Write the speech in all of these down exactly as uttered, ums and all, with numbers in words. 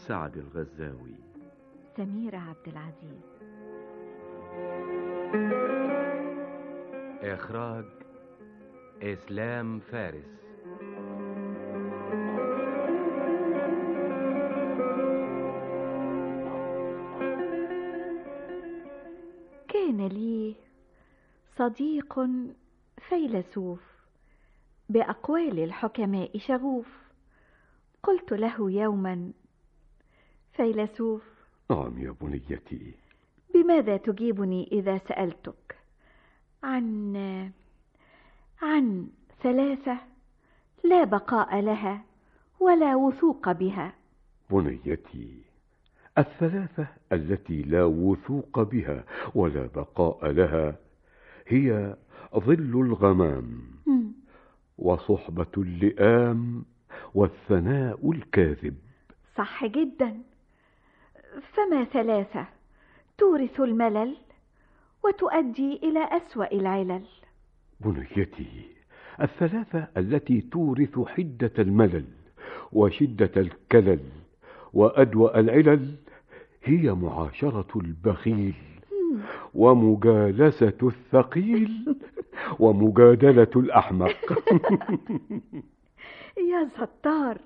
سعد الغزاوي. سميرة عبد العزيز. إخراج إسلام فارس. كان لي صديق فيلسوف بأقوال الحكماء شغوف. قلت له يوما: فيلسوف. نعم يا بنيتي. بماذا تجيبني إذا سألتك عن عن ثلاثة لا بقاء لها ولا وثوق بها؟ بنيتي، الثلاثة التي لا وثوق بها ولا بقاء لها هي ظل الغمام م. وصحبة اللئام والثناء الكاذب. صح جدا. فما ثلاثة تورث الملل وتؤدي إلى أسوأ العلل؟ بنيتي، الثلاثة التي تورث حدة الملل وشدة الكلل وأدوأ العلل هي معاشرة البخيل ومجالسة الثقيل ومجادلة الأحمق. يا ستار.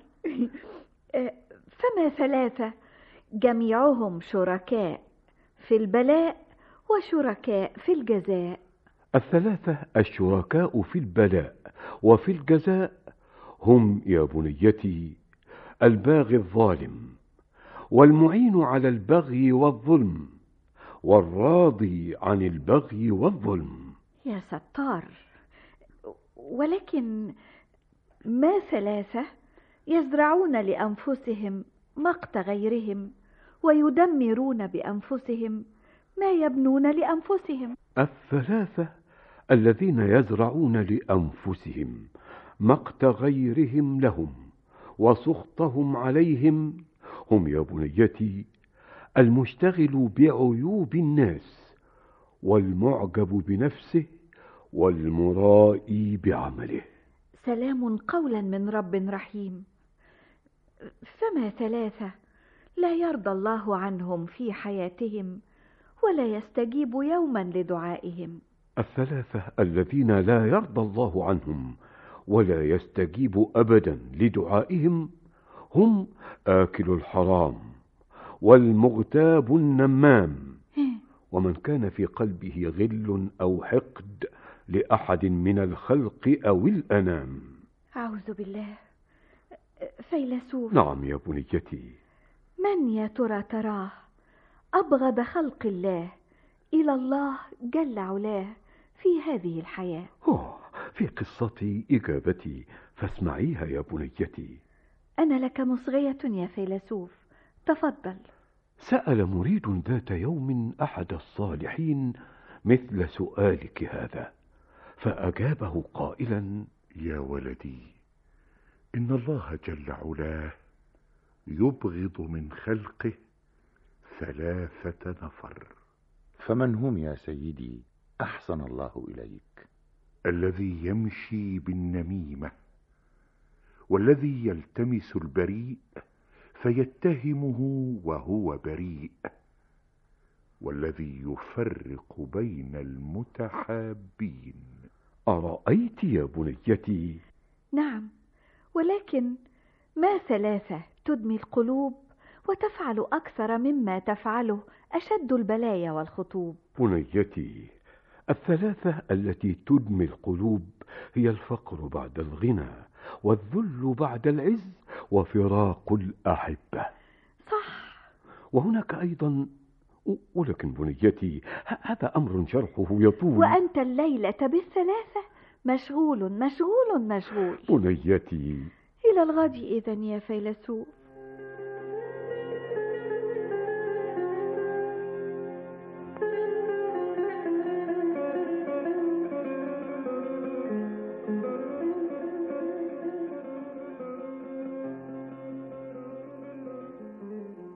فما ثلاثة جميعهم شركاء في البلاء وشركاء في الجزاء؟ الثلاثة الشركاء في البلاء وفي الجزاء هم يا بنيتي الباغي الظالم، والمعين على البغي والظلم، والراضي عن البغي والظلم. يا ستار. ولكن ما ثلاثة يزرعون لأنفسهم مقت غيرهم ويدمرون بأنفسهم ما يبنون لأنفسهم؟ الثلاثة الذين يزرعون لأنفسهم مقت غيرهم لهم وسخطهم عليهم هم يا بنيتي المشتغل بعيوب الناس والمعجب بنفسه والمرائي بعمله. سلام قولا من رب رحيم. فما ثلاثة لا يرضى الله عنهم في حياتهم ولا يستجيب يوما لدعائهم؟ الثلاثة الذين لا يرضى الله عنهم ولا يستجيب أبدا لدعائهم هم آكل الحرام والمغتاب النمام ومن كان في قلبه غل أو حقد لأحد من الخلق أو الأنام. أعوذ بالله. فيلسوف. نعم يا بنيتي. من يا ترى تراه أبغض خلق الله إلى الله جل علاه في هذه الحياة؟ أوه، في قصتي إجابتي فاسمعيها يا بنيتي. أنا لك مصغية يا فيلسوف، تفضل. سأل مريد ذات يوم أحد الصالحين مثل سؤالك هذا، فأجابه قائلا: يا ولدي، إن الله جل علاه يبغض من خلقه ثلاثة نفر. فمن هم يا سيدي أحسن الله إليك؟ الذي يمشي بالنميمة، والذي يلتمس البريء فيتهمه وهو بريء، والذي يفرق بين المتحابين. أرأيت يا بنيتي؟ نعم، ولكن ما ثلاثة تدمي القلوب وتفعل أكثر مما تفعله أشد البلايا والخطوب؟ بنيتي، الثلاثة التي تدمي القلوب هي الفقر بعد الغنى والذل بعد العز وفراق الأحبة. صح. وهناك أيضا، ولكن بنيتي هذا أمر شرحه يطول. وأنت الليلة بالثلاثة مشغول مشغول مشغول. بنيتي، إلى الغد إذن يا فيلسوف.